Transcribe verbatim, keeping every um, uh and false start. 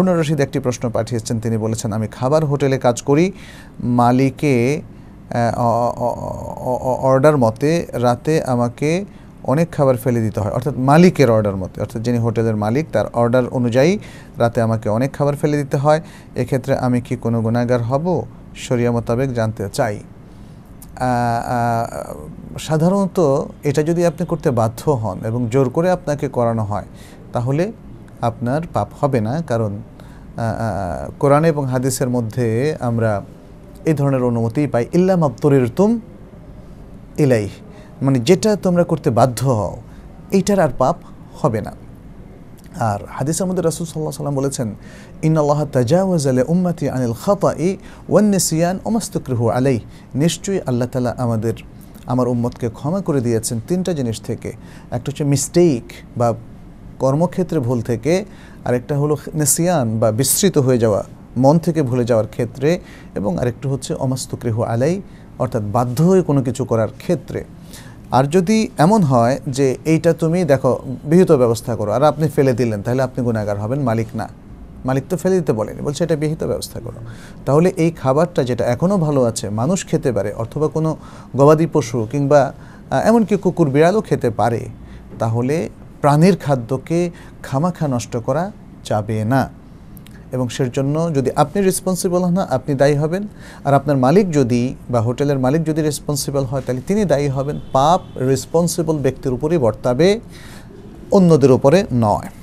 হারুনুর রশিদ একটি প্রশ্ন পাঠিয়েছেন, তিনি বলেছেন আমি খাবার হোটেলে কাজ করি, মালিকে অর্ডার মতে রাতে আমাকে অনেক খাবার ফেলে দিতে হয়, অর্থাৎ মালিকের অর্ডার মতে, অর্থাৎ যিনি হোটেলের মালিক তার অর্ডার অনুযায়ী রাতে আমাকে অনেক খাবার ফেলে দিতে হয়, এক্ষেত্রে আমি কি কোনো গুনাহগার হব? শরিয়া মোতাবেক জানতে চাই। সাধারণত এটা যদি আপনি করতে বাধ্য হন এবং জোর করে আপনাকে করানো হয় তাহলে আপনার পাপ হবে না, কারণ কোরআন এবং হাদিসের মধ্যে আমরা এই ধরনের অনুমতি পাই, ইল্লা মাবতুরিরতুম ইলাই, মানে যেটা তোমরা করতে বাধ্য হও এইটার আর পাপ হবে না। আর হাদিসের মধ্যে রাসূল সাল্লাল্লাহু আলাইহি ওয়াসাল্লাম বলেছেন, ইন্নাল্লাহা তাজাওয়াজা লি উম্মতি আনিল খাতাই ওয়ান নিসিয়ান ওয়া মাস্তাকরিহু আলাইহি, নিশ্চয়ই আল্লাহ তাআলা আমাদের আমার উম্মতকে ক্ষমা করে দিয়েছেন তিনটা জিনিস থেকে। একটা হচ্ছে মিস্টেক বা কর্মক্ষেত্রে ভুল থেকে, আরেকটা হলো নিসিয়ান বা বিস্মৃত হয়ে যাওয়া, মন থেকে ভুলে যাওয়ার ক্ষেত্রে, এবং আরেকটা হচ্ছে অমাস্তুকরিহু আলাই, অর্থাৎ বাধ্য হয়ে কোনো কিছু করার ক্ষেত্রে। আর যদি এমন হয় যে এইটা তুমি দেখো বিহিত ব্যবস্থা করো আর আপনি ফেলে দিলেন, তাহলে আপনি গুনাহগার হবেন, মালিক না। মালিক তো ফেলে দিতে বলেনি, বলছে এটা বিহিত ব্যবস্থা করো। তাহলে এই খাবারটা যেটা এখনও ভালো আছে, মানুষ খেতে পারে, অথবা কোনো গবাদি পশু কিংবা এমনকি কুকুর বিড়ালও খেতে পারে, তাহলে প্রাণীর খাদ্যকে খামাখা নষ্ট করা যাবে না। এবং সের জন্য যদি আপনি রেসপন্সিবল হন, আপনি দায়ী হবেন, আর আপনার মালিক যদি বা হোটেলের মালিক যদি রেসপন্সিবল হয় তাহলে তিনি দায়ী হবেন। পাপ রেসপন্সিবল ব্যক্তির উপরেই বর্তাবে, অন্যদের উপরে নয়।